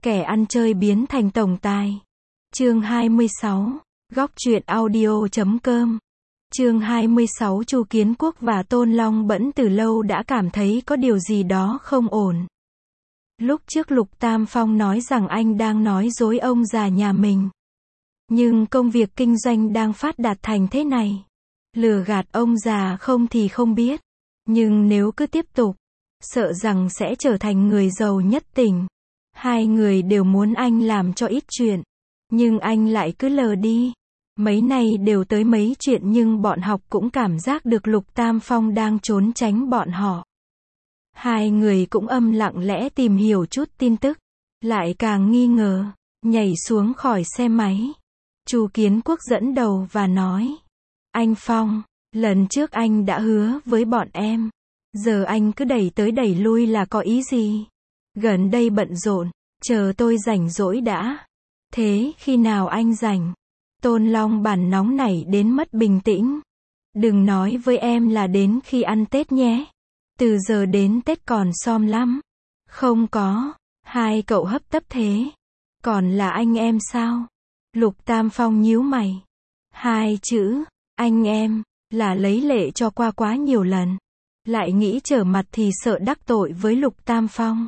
Kẻ ăn chơi biến thành tổng tài. Chương 26. Góc truyện audio.com. Chương 26. Chu Kiến Quốc và Tôn Long Bẫn từ lâu đã cảm thấy có điều gì đó không ổn. Lúc trước Lục Tam Phong nói rằng anh đang nói dối ông già nhà mình. Nhưng công việc kinh doanh đang phát đạt thành thế này. Lừa gạt ông già không thì không biết. Nhưng nếu cứ tiếp tục, sợ rằng sẽ trở thành người giàu nhất tỉnh. Hai người đều muốn anh làm cho ít chuyện. Nhưng anh lại cứ lờ đi. Mấy này đều tới mấy chuyện nhưng bọn học cũng cảm giác được Lục Tam Phong đang trốn tránh bọn họ. Hai người cũng âm lặng lẽ tìm hiểu chút tin tức. Lại càng nghi ngờ. Nhảy xuống khỏi xe máy. Chu Kiến Quốc dẫn đầu và nói. Anh Phong, lần trước anh đã hứa với bọn em. Giờ anh cứ đẩy tới đẩy lui là có ý gì? Gần đây bận rộn, chờ tôi rảnh rỗi đã. Thế khi nào anh rảnh? Tôn Long Bản nóng nảy đến mất bình tĩnh. Đừng nói với em là đến khi ăn Tết nhé. Từ giờ đến Tết còn xom lắm. Không có. Hai cậu hấp tấp thế. Còn là anh em sao? Lục Tam Phong nhíu mày. Hai chữ, anh em, là lấy lệ cho qua quá nhiều lần. Lại nghĩ trở mặt thì sợ đắc tội với Lục Tam Phong.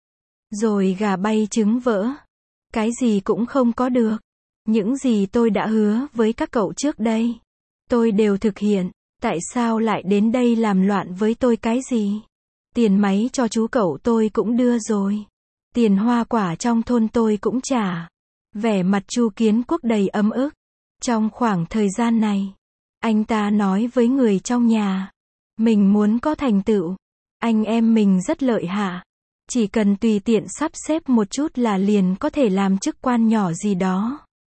Rồi gà bay trứng vỡ. Cái gì cũng không có được. Những gì tôi đã hứa với các cậu trước đây, tôi đều thực hiện. Tại sao lại đến đây làm loạn với tôi cái gì? Tiền máy cho chú cậu tôi cũng đưa rồi. Tiền hoa quả trong thôn tôi cũng trả. Vẻ mặt Chu Kiến Quốc đầy ấm ức. Trong khoảng thời gian này, anh ta nói với người trong nhà. Mình muốn có thành tựu. Anh em mình rất lợi hại. Chỉ cần tùy tiện sắp xếp một chút là liền có thể làm chức quan nhỏ gì đó.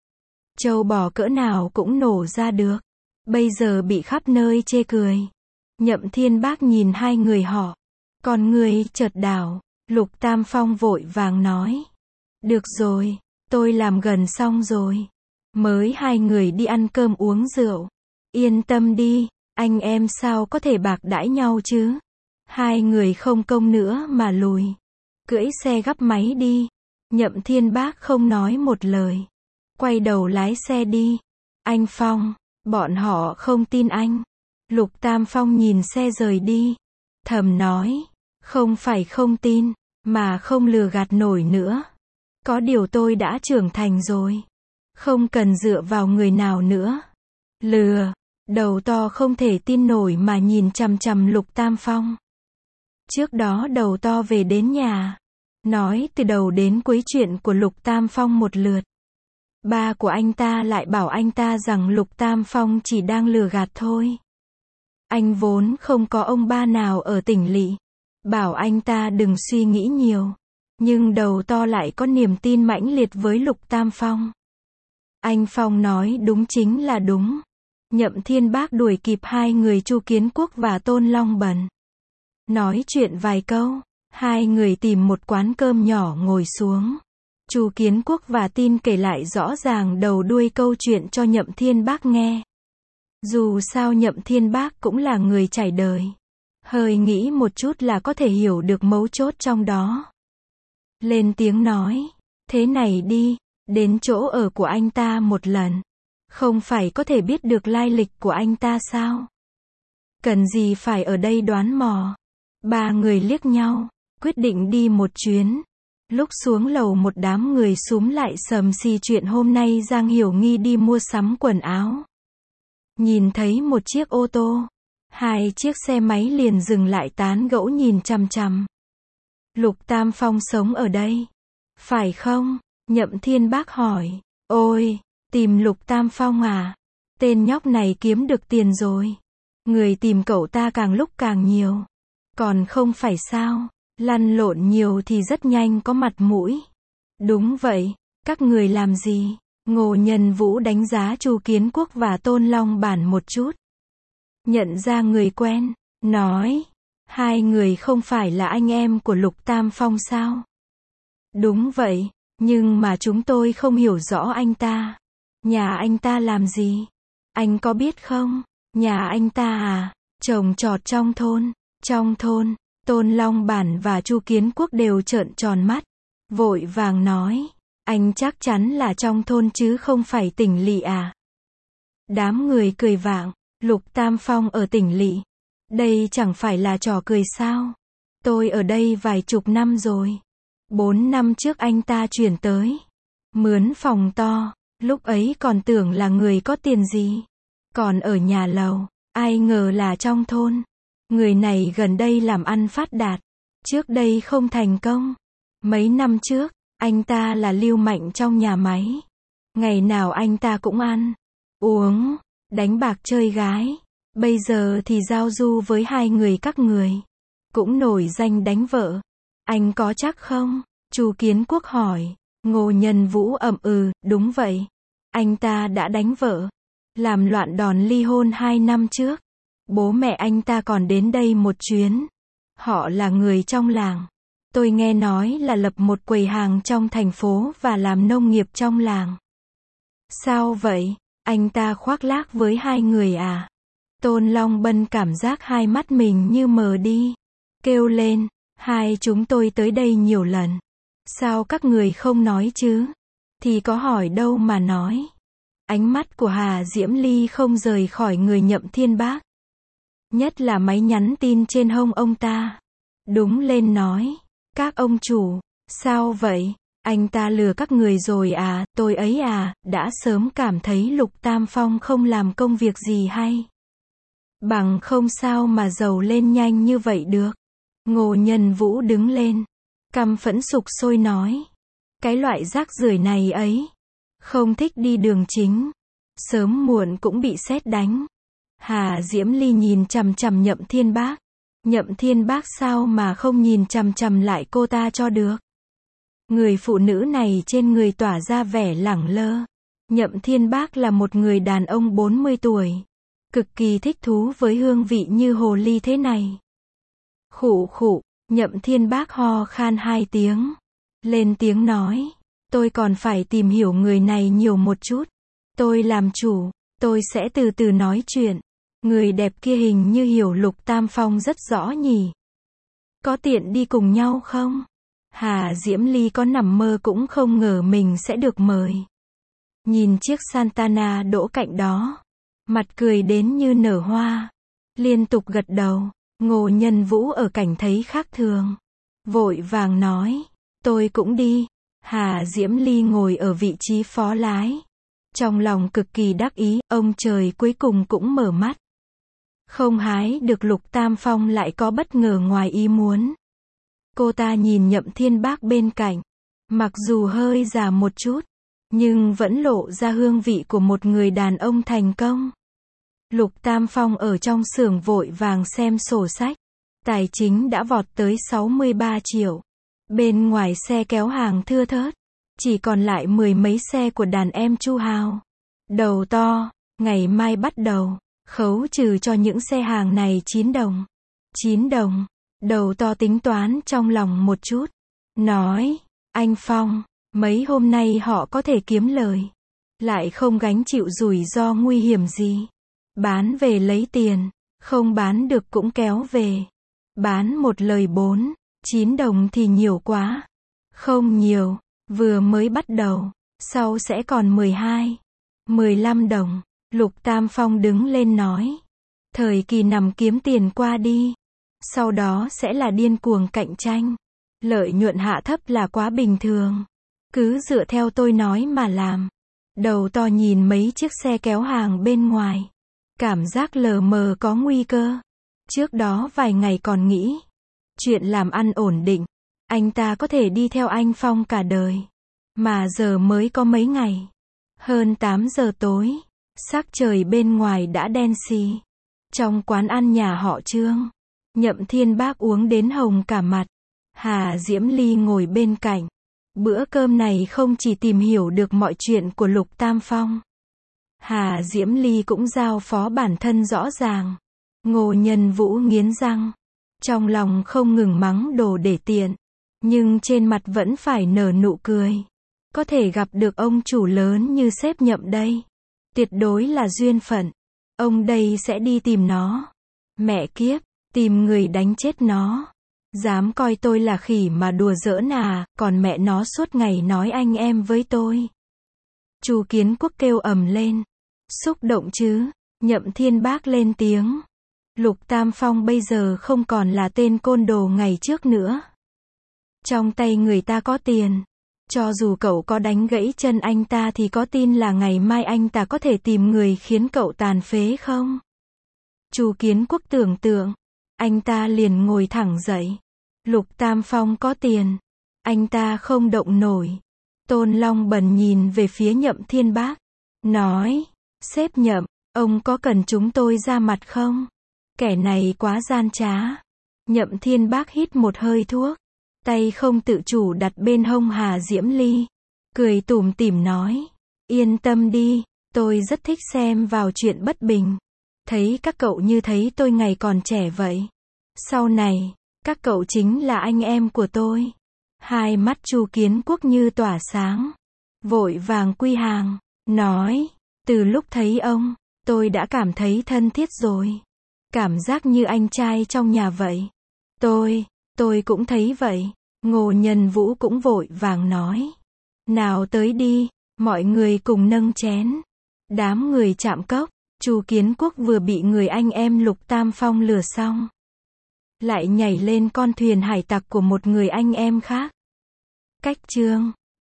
Trâu bò cỡ nào cũng nổ ra được. Bây giờ bị khắp nơi chê cười. Nhậm Thiên Bác nhìn hai người họ. Còn người chợt đảo. Lục Tam Phong vội vàng nói. Được rồi, tôi làm gần xong rồi. Mới hai người đi ăn cơm uống rượu. Yên tâm đi, anh em sao có thể bạc đãi nhau chứ? Hai người không công nữa mà lùi. Cưỡi xe gắp máy đi. Nhậm Thiên Bác không nói một lời. Quay đầu lái xe đi. Anh Phong, bọn họ không tin anh. Lục Tam Phong nhìn xe rời đi. Thầm nói. Không phải không tin, mà không lừa gạt nổi nữa. Có điều tôi đã trưởng thành rồi. Không cần dựa vào người nào nữa. Lừa. Đầu to không thể tin nổi mà nhìn chằm chằm Lục Tam Phong. Trước đó đầu to về đến nhà. Nói từ đầu đến cuối chuyện của Lục Tam Phong một lượt. Ba của anh ta lại bảo anh ta rằng Lục Tam Phong chỉ đang lừa gạt thôi. Anh vốn không có ông ba nào ở tỉnh lỵ. Bảo anh ta đừng suy nghĩ nhiều. Nhưng đầu to lại có niềm tin mãnh liệt với Lục Tam Phong. Anh Phong nói đúng chính là đúng. Nhậm Thiên Bác đuổi kịp hai người Chu Kiến Quốc và Tôn Long Bẩn. Nói chuyện vài câu, hai người tìm một quán cơm nhỏ ngồi xuống. Chu Kiến Quốc và Tin kể lại rõ ràng đầu đuôi câu chuyện cho Nhậm Thiên Bác nghe. Dù sao Nhậm Thiên Bác cũng là người trải đời. Hơi nghĩ một chút là có thể hiểu được mấu chốt trong đó. Lên tiếng nói, thế này đi, đến chỗ ở của anh ta một lần. Không phải có thể biết được lai lịch của anh ta sao? Cần gì phải ở đây đoán mò. Ba người liếc nhau, quyết định đi một chuyến. Lúc xuống lầu một đám người xúm lại xầm xì chuyện hôm nay Giang Hiểu Nghi đi mua sắm quần áo. Nhìn thấy một chiếc ô tô, hai chiếc xe máy liền dừng lại tán gẫu nhìn chằm chằm. Lục Tam Phong sống ở đây, phải không? Nhậm Thiên Bác hỏi. Ôi, tìm Lục Tam Phong à? Tên nhóc này kiếm được tiền rồi. Người tìm cậu ta càng lúc càng nhiều. Còn không phải sao? Lăn lộn nhiều thì rất nhanh có mặt mũi. Đúng vậy, các người làm gì? Ngô Nhân Vũ đánh giá Chu Kiến Quốc và Tôn Long Bản một chút. Nhận ra người quen, nói. Hai người không phải là anh em của Lục Tam Phong sao? Đúng vậy, nhưng mà chúng tôi không hiểu rõ anh ta. Nhà anh ta làm gì? Anh có biết không? Nhà anh ta à? Trồng trọt trong thôn. Trong thôn, Tôn Long Bản và Chu Kiến Quốc đều trợn tròn mắt. vội vàng nói, anh chắc chắn là trong thôn chứ không phải tỉnh lỵ à? Đám người cười vang, Lục Tam Phong ở tỉnh lỵ. Đây chẳng phải là trò cười sao? Tôi ở đây vài chục năm rồi. 4 năm trước anh ta chuyển tới. Mướn phòng to, lúc ấy còn tưởng là người có tiền gì. Còn ở nhà lầu, ai ngờ là trong thôn. Người này gần đây làm ăn phát đạt. Trước đây không thành công. Mấy năm trước, anh ta là lưu manh trong nhà máy. Ngày nào anh ta cũng ăn, uống, đánh bạc chơi gái. Bây giờ thì giao du với hai người các người. Cũng nổi danh đánh vợ. Anh có chắc không? Chu Kiến Quốc hỏi. Ngô Nhân Vũ ậm ừ, đúng vậy. Anh ta đã đánh vợ. Làm loạn đòn ly hôn 2 năm trước. Bố mẹ anh ta còn đến đây một chuyến. Họ là người trong làng. Tôi nghe nói là lập một quầy hàng trong thành phố và làm nông nghiệp trong làng. Sao vậy? Anh ta khoác lác với hai người à? Tôn Long Bân cảm giác hai mắt mình như mờ đi. Kêu lên, hai chúng tôi tới đây nhiều lần. Sao các người không nói chứ? Thì có hỏi đâu mà nói. Ánh mắt của Hà Diễm Ly không rời khỏi người Nhậm Thiên Bác. Nhất là máy nhắn tin trên hông ông ta. Đúng lên nói. Các ông chủ, sao vậy? Anh ta lừa các người rồi à? Tôi ấy à, đã sớm cảm thấy Lục Tam Phong không làm công việc gì hay. Bằng không sao mà giàu lên nhanh như vậy được. Ngô Nhân Vũ đứng lên. Căm phẫn sục sôi nói. Cái loại rác rưởi này ấy. Không thích đi đường chính. Sớm muộn cũng bị sét đánh. Hà Diễm Ly nhìn chằm chằm Nhậm Thiên Bác. Nhậm Thiên Bác sao mà không nhìn chằm chằm lại cô ta cho được. Người phụ nữ này trên người tỏa ra vẻ lẳng lơ. Nhậm Thiên Bác là một người đàn ông 40 tuổi. Cực kỳ thích thú với hương vị như hồ ly thế này. Khụ khụ, Nhậm Thiên Bác ho khan 2 tiếng. Lên tiếng nói. Tôi còn phải tìm hiểu người này nhiều một chút. Tôi làm chủ, tôi sẽ từ từ nói chuyện. Người đẹp kia hình như hiểu Lục Tam Phong rất rõ nhỉ. Có tiện đi cùng nhau không? Hà Diễm Ly có nằm mơ cũng không ngờ mình sẽ được mời. Nhìn chiếc Santana đỗ cạnh đó. Mặt cười đến như nở hoa. Liên tục gật đầu. Ngô Nhân Vũ ở cảnh thấy khác thường. Vội vàng nói. Tôi cũng đi. Hà Diễm Ly ngồi ở vị trí phó lái. Trong lòng cực kỳ đắc ý, ông trời cuối cùng cũng mở mắt. Không hái được Lục Tam Phong lại có bất ngờ ngoài ý muốn. Cô ta nhìn Nhậm Thiên Bác bên cạnh. Mặc dù hơi già một chút, nhưng vẫn lộ ra hương vị của một người đàn ông thành công. Lục Tam Phong ở trong xưởng vội vàng xem sổ sách. Tài chính đã vọt tới 63 triệu. Bên ngoài xe kéo hàng thưa thớt. Chỉ còn lại 10 mấy xe của đàn em Chu Hào. Đầu to, ngày mai bắt đầu. Khấu trừ cho những xe hàng này 9 đồng. 9 đồng. Đầu to tính toán trong lòng một chút. Nói, anh Phong, mấy hôm nay họ có thể kiếm lời. Lại không gánh chịu rủi ro nguy hiểm gì. Bán về lấy tiền, không bán được cũng kéo về. Bán một lời 4, 9 đồng thì nhiều quá. Không nhiều, vừa mới bắt đầu, sau sẽ còn 12, 15 đồng. Lục Tam Phong đứng lên nói. Thời kỳ nằm kiếm tiền qua đi. Sau đó sẽ là điên cuồng cạnh tranh. Lợi nhuận hạ thấp là quá bình thường. Cứ dựa theo tôi nói mà làm. Đầu to nhìn mấy chiếc xe kéo hàng bên ngoài. Cảm giác lờ mờ có nguy cơ. Trước đó vài ngày còn nghĩ. Chuyện làm ăn ổn định. Anh ta có thể đi theo anh Phong cả đời. Mà giờ mới có mấy ngày. Hơn 8 giờ tối. Sắc trời bên ngoài đã đen xì. Trong quán ăn nhà họ Trương. Nhậm Thiên Bác uống đến hồng cả mặt. Hà Diễm Ly ngồi bên cạnh. Bữa cơm này không chỉ tìm hiểu được mọi chuyện của Lục Tam Phong. Hà Diễm Ly cũng giao phó bản thân rõ ràng. Ngô Nhân Vũ nghiến răng. Trong lòng không ngừng mắng đồ để tiện. Nhưng trên mặt vẫn phải nở nụ cười. Có thể gặp được ông chủ lớn như sếp Nhậm đây. Tuyệt đối là duyên phận. Ông đây sẽ đi tìm nó. Mẹ kiếp, tìm người đánh chết nó. Dám coi tôi là khỉ mà đùa giỡn à, còn mẹ nó suốt ngày nói anh em với tôi. Chu Kiến Quốc kêu ầm lên. Xúc động chứ? Nhậm Thiên Bác lên tiếng. Lục Tam Phong bây giờ không còn là tên côn đồ ngày trước nữa. Trong tay người ta có tiền. Cho dù cậu có đánh gãy chân anh ta thì có tin là ngày mai anh ta có thể tìm người khiến cậu tàn phế không? Chu Kiến Quốc tưởng tượng. Anh ta liền ngồi thẳng dậy. Lục Tam Phong có tiền. Anh ta không động nổi. Tôn Long Bần nhìn về phía Nhậm Thiên Bác. Nói. Sếp Nhậm, ông có cần chúng tôi ra mặt không? Kẻ này quá gian trá. Nhậm Thiên Bác hít một hơi thuốc. Tay không tự chủ đặt bên hông Hà Diễm Ly. Cười tủm tỉm nói. Yên tâm đi, tôi rất thích xem vào chuyện bất bình. Thấy các cậu như thấy tôi ngày còn trẻ vậy. Sau này, các cậu chính là anh em của tôi. Hai mắt Chu Kiến Quốc như tỏa sáng. Vội vàng quy hàng. Nói. Từ lúc thấy ông, tôi đã cảm thấy thân thiết rồi. Cảm giác như anh trai trong nhà vậy. Tôi cũng thấy vậy. Ngô Nhân Vũ cũng vội vàng nói. Nào tới đi, mọi người cùng nâng chén. Đám người chạm cốc, Chu Kiến Quốc vừa bị người anh em Lục Tam Phong lừa xong. Lại nhảy lên con thuyền hải tặc của một người anh em khác. Cách chương